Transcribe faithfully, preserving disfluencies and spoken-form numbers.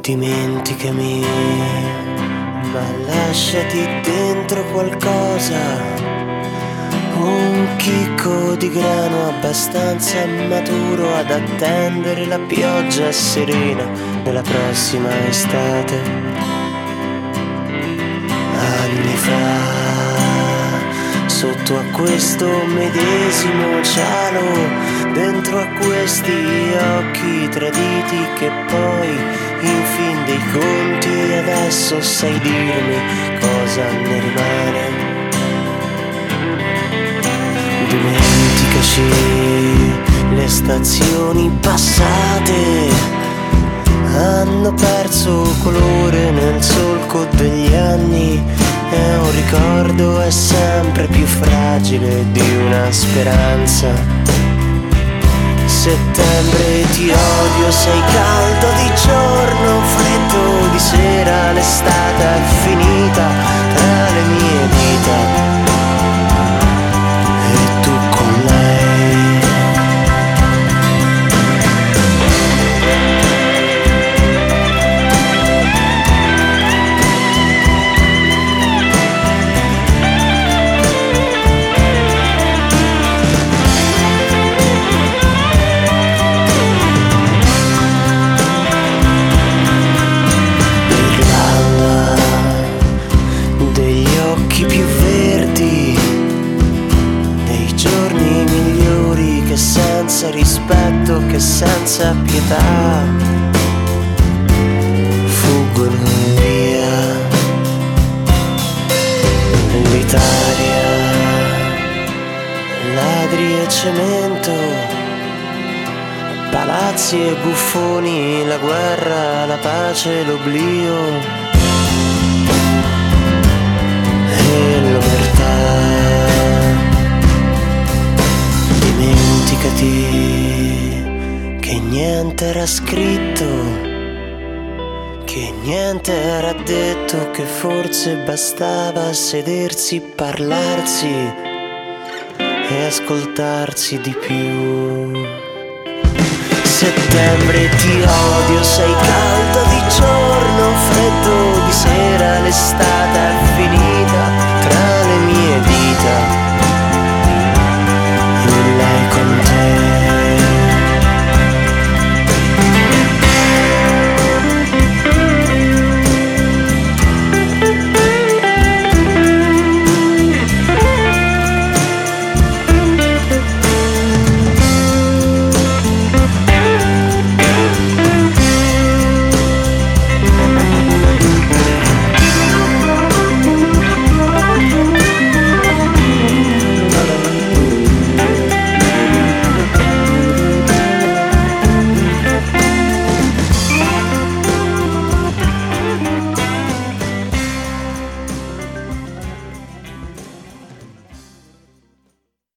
Dimenticami, ma lasciati dentro qualcosa, un chicco di grano abbastanza maturo ad attendere la pioggia serena della prossima estate. Anni fa, sotto a questo medesimo cielo, dentro a questi occhi traditi che poi in fin dei conti adesso sai dirmi cosa ne rimane. Dimenticaci le stazioni passate, hanno perso colore nel solco degli anni e un ricordo è sempre più fragile di una speranza. Settembre ti odio, sei caldo di giorno, freddo di sera, l'estate è finita tra le mie dita e tu con lei. Più verdi dei giorni migliori che senza rispetto, che senza pietà fuggono via. L'Italia, ladri e cemento, palazzi e buffoni, la guerra, la pace, l'oblio e l'omertà. Dimenticati che niente era scritto, che niente era detto, che forse bastava sedersi, parlarsi e ascoltarsi di più. Settembre ti odio, sei caldo di giorno, freddo di sera, l'estate